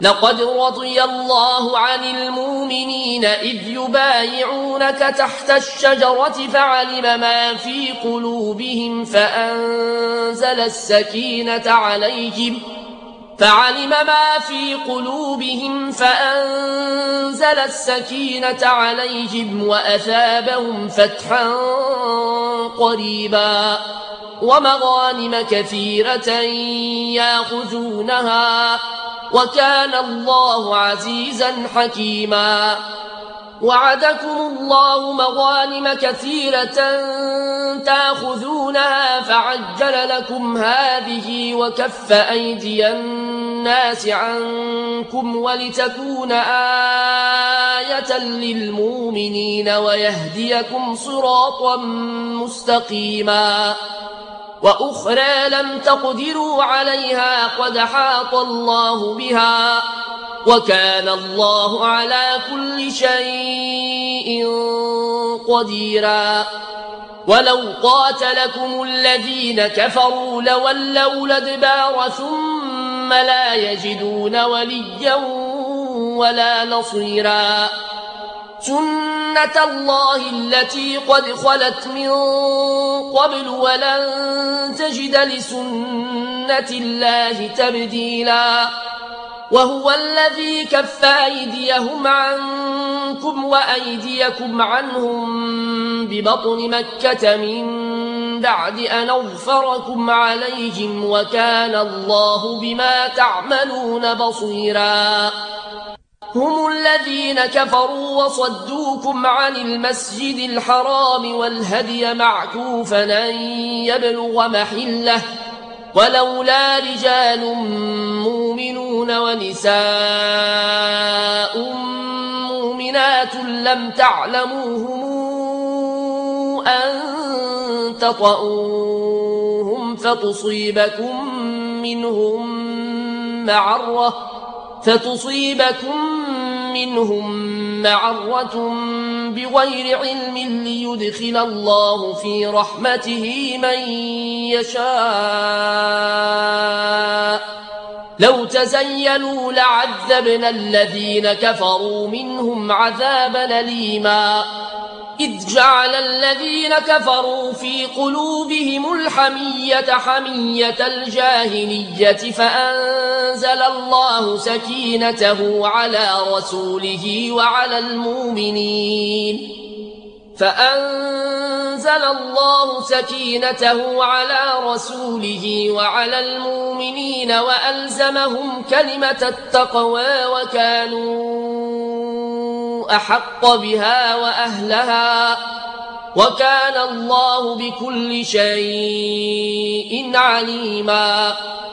لقد رضي الله عن المؤمنين إذ يبايعونك تحت الشجرة فعلم ما في قلوبهم فأنزل السكينة عليهم وأثابهم فتحا قريبا ومغانم كثيرة يأخذونها وكان الله عزيزا حكيما. وعدكم الله مغانم كثيرة تأخذونها فعجل لكم هذه وكف أيدي الناس عنكم ولتكون آية للمؤمنين ويهديكم صراطا مستقيما. وأخرى لم تقدروا عليها قد حاط الله بها وكان الله على كل شيء قديرا. ولو قاتلكم الذين كفروا لولوا الأدبار ثم لا يجدون وليا ولا نصيرا. سنة الله التي قد خلت من قبل ولن تجد لسنة الله تبديلا. وهو الذي كف أيديهم عنكم وأيديكم عنهم ببطن مكة من بعد أن أظفركم عليهم وكان الله بما تعملون بصيرا. هم الذين كفروا وصدوكم عن المسجد الحرام والهدي معكوفا أن يبلغ محله ولولا رجال مؤمنون ونساء مؤمنات لم تعلموهم أن تطؤوهم فتصيبكم منهم معرة بغير علم ليدخل الله في رحمته من يشاء. لو تزينوا لعذبنا الذين كفروا منهم عذابا أليما. إذ جعل الذين كفروا في قلوبهم الحمية حمية الجاهلية فأنزل الله سكينته على رسوله وعلى المؤمنين وألزمهم كلمة التقوى وكانوا أحق بها وأهلها وكان الله بكل شيء عليما.